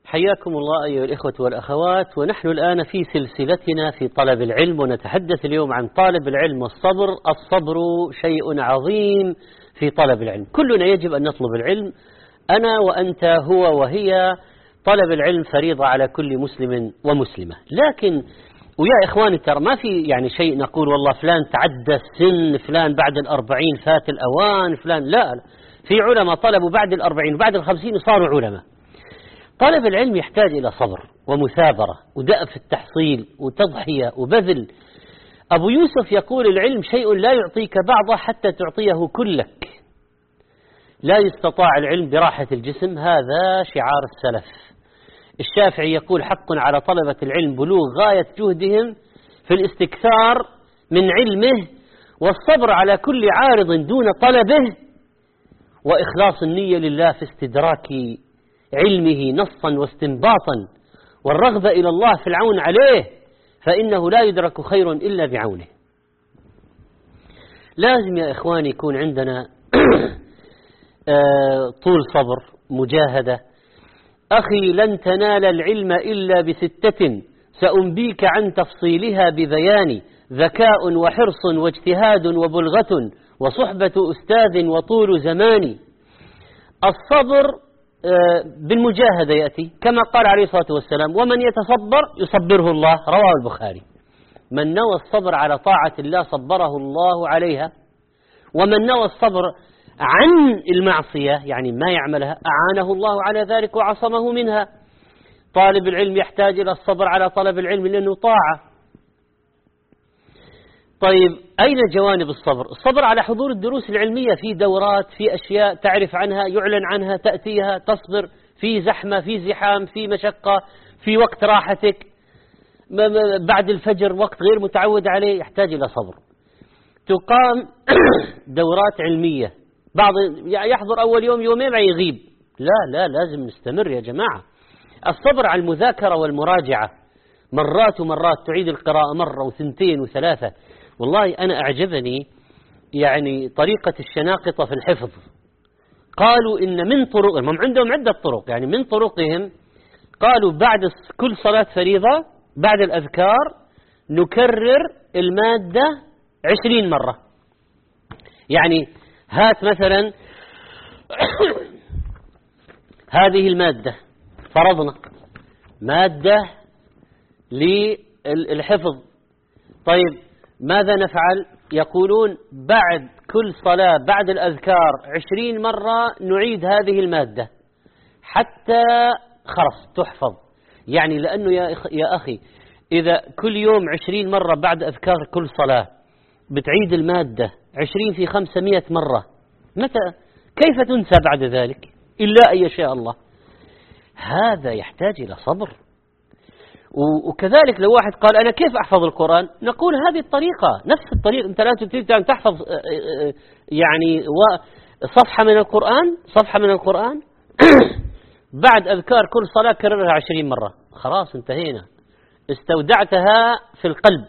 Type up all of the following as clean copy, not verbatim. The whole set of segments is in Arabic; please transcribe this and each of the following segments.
حياكم الله أيها الإخوة والأخوات، ونحن الآن في سلسلتنا في طلب العلم، ونتحدث اليوم عن طالب العلم والصبر. الصبر شيء عظيم في طلب العلم، كلنا يجب أن نطلب العلم، أنا وأنت، هو وهي. طلب العلم فريضة على كل مسلم ومسلمة. لكن ويا إخواني ترى ما في يعني شيء نقول والله فلان تعدى السن، فلان بعد 40 فات الأوان، فلان لا. في علماء طلبوا بعد 40 وبعد 50 وصاروا علماء. طلب العلم يحتاج إلى صبر ومثابرة ودأب في التحصيل وتضحية وبذل. أبو يوسف يقول العلم شيء لا يعطيك بعضه حتى تعطيه كلك. لا يستطاع العلم براحة الجسم، هذا شعار السلف. الشافعي يقول حق على طلبة العلم بلوغ غاية جهدهم في الاستكثار من علمه، والصبر على كل عارض دون طلبه، وإخلاص النية لله في استدراك علمه نصا واستنباطا، والرغبة إلى الله في العون عليه، فإنه لا يدرك خير إلا بعونه. لازم يا إخواني يكون عندنا طول صبر، مجاهدة. أخي لن تنال العلم إلا بستة سأنبيك عن تفصيلها ببيان: ذكاء وحرص واجتهاد وبلغة وصحبة أستاذ وطول زمان. الصبر بالمجاهدة يأتي كما قال عليه الصلاة والسلام: ومن يتصبر يصبره الله، رواه البخاري. من نوى الصبر على طاعة الله صبره الله عليها، ومن نوى الصبر عن المعصية يعني ما يعملها أعانه الله على ذلك وعصمه منها. طالب العلم يحتاج إلى الصبر على طلب العلم لأنه طاعة. طيب أين جوانب الصبر؟ الصبر على حضور الدروس العلمية، في دورات، في أشياء تعرف عنها، يعلن عنها، تأتيها، تصبر في زحمة، في زحام، في مشقة، في وقت راحتك بعد الفجر، وقت غير متعود عليه، يحتاج إلى صبر. تقام دورات علمية، بعض يحضر أول يوم يومين ما يغيب، لا لازم نستمر يا جماعة. الصبر على المذاكرة والمراجعة، مرات ومرات تعيد القراءة مرة وثنتين وثلاثة. والله أنا أعجبني يعني طريقة الشناقطة في الحفظ. قالوا إن من طرقهم، عندهم عدة طرق، يعني من طرقهم قالوا بعد كل صلاة فريضة بعد الأذكار نكرر المادة 20 مرة. يعني هات مثلا هذه المادة، فرضنا مادة للحفظ، طيب ماذا نفعل؟ يقولون بعد كل صلاة بعد الأذكار 20 مرة نعيد هذه المادة حتى خلاص تحفظ. يعني لأنه يا أخي إذا كل يوم 20 مرة بعد أذكار كل صلاة بتعيد المادة 20 في 500 مرة، كيف تنسى بعد ذلك إلا أن يشاء الله؟ هذا يحتاج إلى صبر. وكذلك لو واحد قال أنا كيف أحفظ القرآن، نقول هذه الطريقة، نفس الطريقة. أنت لا تريد أن تحفظ يعني صفحة من القرآن بعد أذكار كل صلاة كررها 20 مرة، خلاص انتهينا، استودعتها في القلب.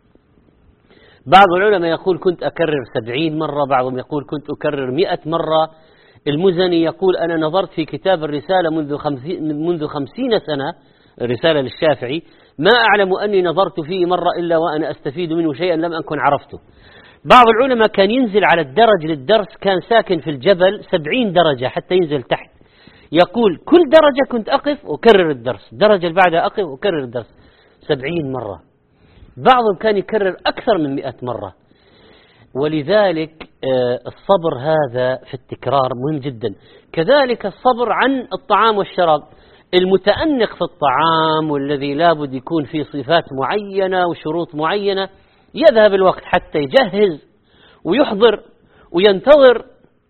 بعض العلماء يقول كنت أكرر 70 مرة، بعضهم يقول كنت أكرر 100 مرة. المزني يقول أنا نظرت في كتاب الرسالة منذ 50 سنة، الرسالة للشافعي، ما أعلم أني نظرت فيه مرة إلا وأنا أستفيد منه شيئا لم أكن عرفته. بعض العلماء كان ينزل على الدرج للدرس، كان ساكن في الجبل 70 درجة حتى ينزل تحت. يقول كل درجة كنت أقف وكرر الدرس، درجة اللي بعدها أقف وكرر الدرس 70 مرة. بعضهم كان يكرر أكثر من 100 مرة. ولذلك الصبر هذا في التكرار مهم جدا. كذلك الصبر عن الطعام والشراب. المتأنق في الطعام والذي لابد يكون فيه صفات معينة وشروط معينة يذهب الوقت حتى يجهز ويحضر وينتظر.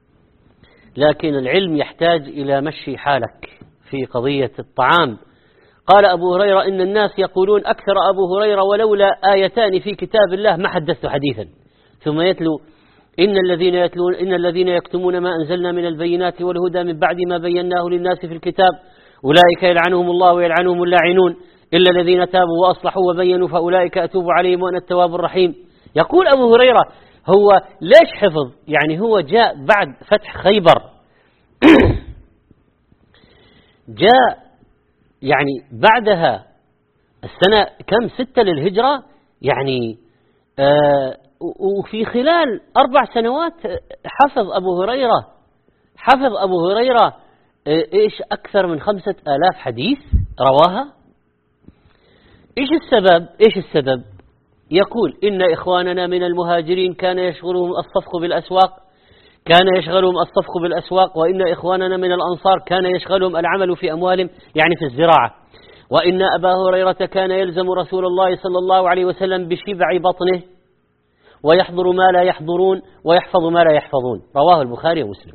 لكن العلم يحتاج إلى مشي حالك في قضية الطعام. قال أبو هريرة إن الناس يقولون أكثر أبو هريرة ولولا آيتان في كتاب الله ما حدثت حديثا، ثم يتلو إن الذين يكتمون ما أنزلنا من البينات والهدى من بعد ما بيناه للناس في الكتاب أولئك يلعنهم الله ويلعنهم اللاعنون إلا الذين تابوا وأصلحوا وبينوا فأولئك أتوب عليهم وأنا التواب الرحيم. يقول أبو هريرة هو ليش حفظ؟ يعني هو جاء بعد فتح خيبر جاء يعني بعدها السنة كم 6 للهجرة يعني وفي خلال 4 سنوات حفظ أبو هريرة إيش أكثر من 5000 حديث رواها. إيش السبب؟ يقول إن إخواننا من المهاجرين كان يشغلهم الصفق بالأسواق وإن إخواننا من الأنصار كان يشغلهم العمل في أموالهم يعني في الزراعة، وإن أبا هريرة كان يلزم رسول الله صلى الله عليه وسلم بشبع بطنه ويحضر ما لا يحضرون ويحفظ ما لا يحفظون. رواه البخاري ومسلم.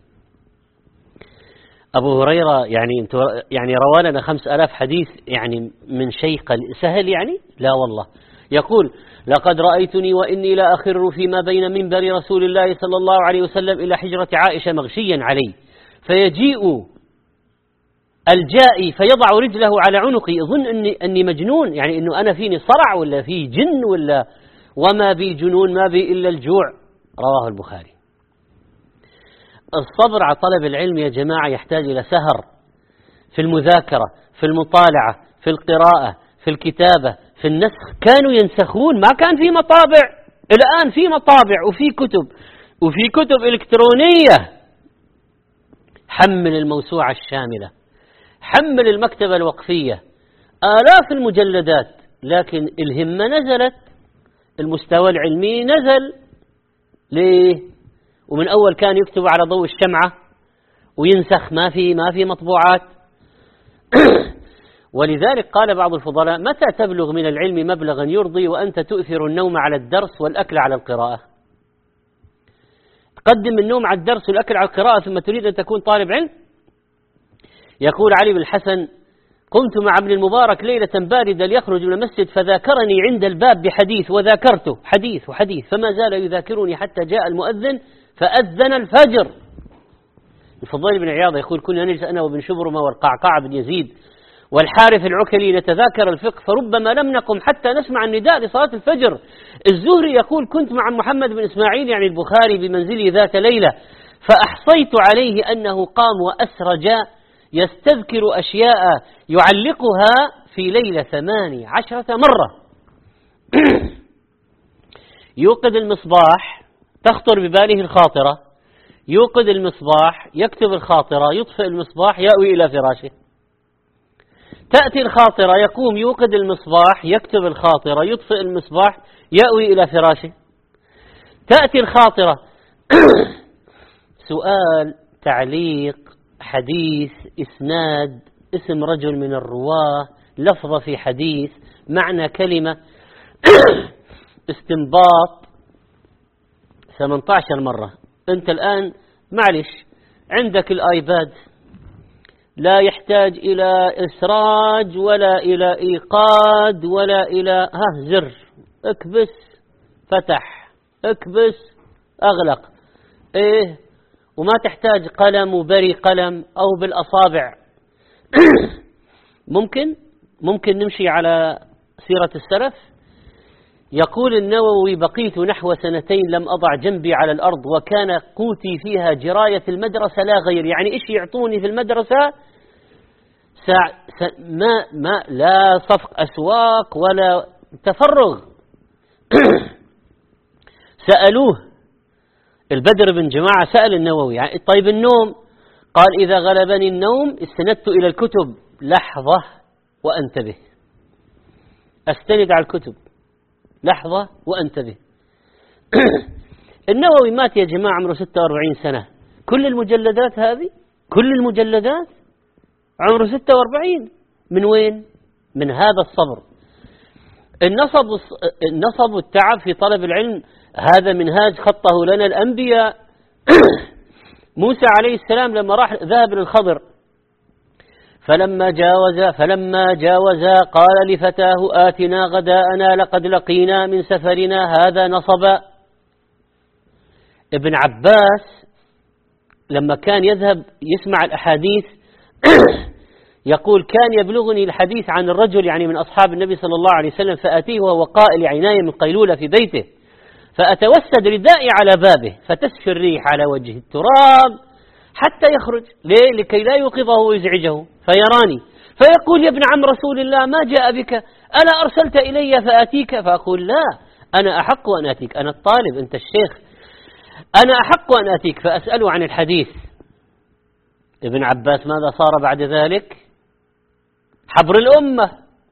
أبو هريرة يعني روى لنا 5000 حديث يعني من شيء سهل يعني؟ لا والله. يقول لقد رأيتني وإني لا أخر فيما بين منبر رسول الله صلى الله عليه وسلم إلى حجرة عائشة مغشيا علي، فيجيء الجائي فيضع رجله على عنقي يظن أني مجنون، يعني أنه أنا فيني صرع ولا في جن ولا، وما بي جنون ما بي إلا الجوع. رواه البخاري. الصبر على طلب العلم يا جماعة يحتاج إلى سهر في المذاكرة، في المطالعة، في القراءة، في الكتابة، في النسخ. كانوا ينسخون، ما كان في مطابع. الآن في مطابع وفي كتب إلكترونية. حمل الموسوعة الشاملة، حمل المكتبة الوقفية، آلاف المجلدات، لكن الهمة نزلت، المستوى العلمي نزل. ليه؟ ومن أول كان يكتب على ضوء الشمعة وينسخ، ما في مطبوعات. ولذلك قال بعض الفضلاء: متى تبلغ من العلم مبلغا يرضي وأنت تؤثر النوم على الدرس والأكل على القراءة؟ تقدم النوم على الدرس والأكل على القراءة ثم تريد أن تكون طالب علم؟ يقول علي بن الحسن: قمت مع ابن المبارك ليلة باردة ليخرج من المسجد فذاكرني عند الباب بحديث وذاكرته حديث وحديث، فما زال يذاكرني حتى جاء المؤذن فأذن الفجر. الفضيل بن عياض يقول: كنا نجلس أنا وابن شبرمة والقعقاع بن يزيد والحارث العكلي نتذاكر الفقه، فربما لم نقم حتى نسمع النداء لصلاة الفجر. الزهري يقول: كنت مع محمد بن إسماعيل يعني البخاري بمنزلي ذات ليلة، فأحصيت عليه أنه قام وأسرج يستذكر أشياء يعلقها في ليلة 18 مرة. يوقد المصباح، تخطر بباله الخاطرة، يوقد المصباح، يكتب الخاطرة، يطفئ المصباح، يأوي إلى فراشه. تأتي الخاطرة، يقوم يوقد المصباح، يكتب الخاطرة، يطفئ المصباح، يأوي إلى فراشه. تأتي الخاطرة سؤال، تعليق، حديث، إسناد، اسم رجل من الرواة، لفظة في حديث، معنى كلمة، استنباط، 18 مرة. أنت الآن معلش عندك الآيباد، لا يحتاج إلى إسراج ولا إلى إيقاد ولا إلى زر، اكبس فتح، اكبس أغلق، وما تحتاج قلم وبري قلم أو بالأصابع. ممكن نمشي على سيرة السلف. يقول النووي: بقيت نحو 2 لم أضع جنبي على الأرض وكان قوتي فيها جراية المدرسة لا غير. يعني إيش يعطوني في المدرسة؟ ما لا صفق أسواق ولا تفرغ. سألوه البدر بن جماعة، سأل النووي: يعني طيب النوم؟ قال: إذا غلبني النوم استندت إلى الكتب. لحظة وأنتبه، أستند على الكتب، لحظة وأنتبه. النووي مات يا جماعة عمره 46 سنة. كل المجلدات هذه، كل المجلدات عمره 46. من وين؟ من هذا الصبر. النصب والتعب في طلب العلم هذا منهاج خطه لنا الأنبياء. موسى عليه السلام لما ذهب للخضر، فلما جاوزا قال لفتاه: آتنا غداءنا لقد لقينا من سفرنا هذا نصبا. ابن عباس لما كان يذهب يسمع الأحاديث يقول: كان يبلغني الحديث عن الرجل يعني من أصحاب النبي صلى الله عليه وسلم، فأتيه وهو قائل عناية من قيلولة في بيته، فأتوسد ردائي على بابه فتسفي الريح على وجه التراب حتى يخرج. ليه؟ لكي لا يوقظه ويزعجه فيراني، فيقول: يا ابن عم رسول الله ما جاء بك، ألا أرسلت إلي فآتيك؟ فأقول: لا، أنا أحق أن آتيك، أنا الطالب أنت الشيخ، أنا أحق أن آتيك. فأسأله عن الحديث. ابن عباس ماذا صار بعد ذلك؟ حبر الأمة.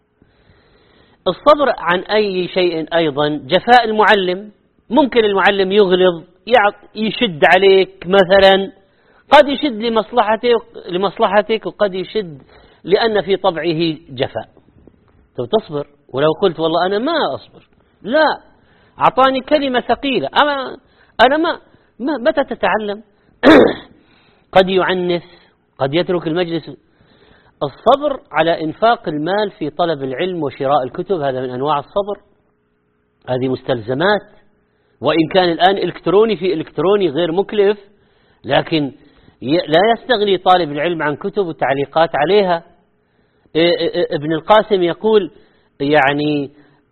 الصبر عن أي شيء أيضا جفاء المعلم. ممكن المعلم يغلظ، يشد عليك مثلا، قد يشد لمصلحتك وقد يشد لأن في طبعه جفاء. تصبر. ولو قلت والله أنا ما أصبر، لا، أعطاني كلمة ثقيلة، أنا ما متى تتعلم؟ قد يعنف، قد يترك المجلس. الصبر على إنفاق المال في طلب العلم وشراء الكتب هذا من أنواع الصبر، هذه مستلزمات. وإن كان الآن إلكتروني في إلكتروني غير مكلف، لكن لا يستغني طالب العلم عن كتب وتعليقات عليها. ابن القاسم يقول يعني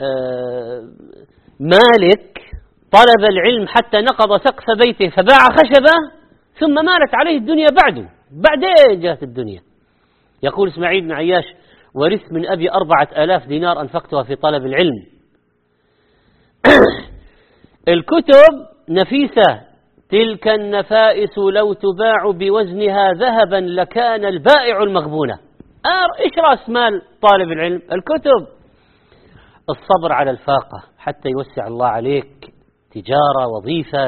مالك طلب العلم حتى نقض سقف بيته فباع خشبة ثم مالت عليه الدنيا بعدين جاءت الدنيا. يقول إسماعيل بن عياش: ورثت من أبي 4000 دينار أنفقتها في طلب العلم. الكتب نفيسة، تلك النفائس لو تباع بوزنها ذهبا لكان البائع المغبونة. إيش رأس مال طالب العلم؟ الكتب. الصبر على الفاقة حتى يوسع الله عليك، تجارة، وظيفة.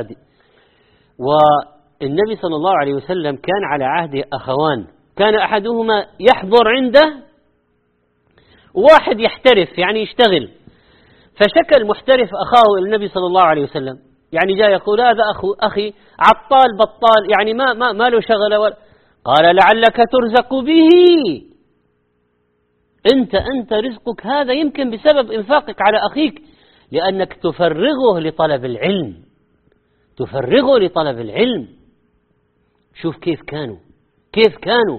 والنبي صلى الله عليه وسلم كان على عهده أخوان، كان أحدهما يحضر عنده، واحد يحترف يعني يشتغل. فشكى المحترف أخاه إلى النبي صلى الله عليه وسلم، يعني جاء يقول: هذا أخي عطال بطال، يعني ما له شغل ولا. قال: لعلك ترزق به، أنت رزقك هذا يمكن بسبب إنفاقك على أخيك، لأنك تفرغه لطلب العلم، تفرغه لطلب العلم. شوف كيف كانوا.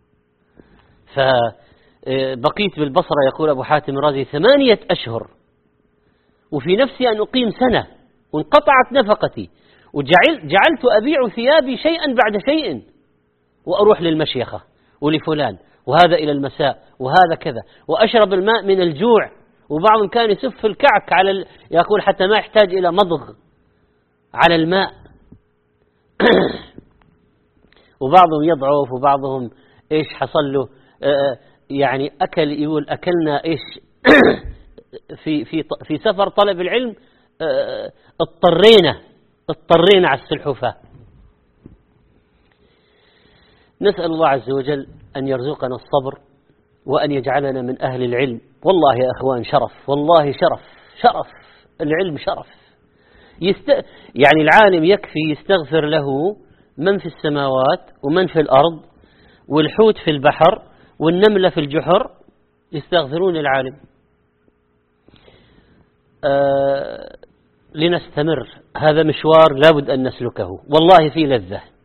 فبقيت بالبصرة، يقول أبو حاتم الرازي، 8 أشهر وفي نفسي أن أقيم سنة، وانقطعت نفقتي، وجعلت أبيع ثيابي شيئا بعد شيء، وأروح للمشيخة ولفلان، وهذا إلى المساء، وهذا كذا، وأشرب الماء من الجوع. وبعضهم كان يسف الكعك يقول حتى ما يحتاج إلى مضغ على الماء. وبعضهم يضعف، وبعضهم إيش حصل له، يعني يقول أكلنا إيش في سفر طلب العلم، اضطرينا على السلحفاة. نسأل الله عز وجل أن يرزقنا الصبر وأن يجعلنا من أهل العلم. والله يا أخوان شرف، والله شرف العلم شرف. يعني العالم يكفي يستغفر له من في السماوات ومن في الأرض، والحوت في البحر والنملة في الجحر يستغفرون العالم. لنستمر، هذا مشوار لابد أن نسلكه، والله في لذة.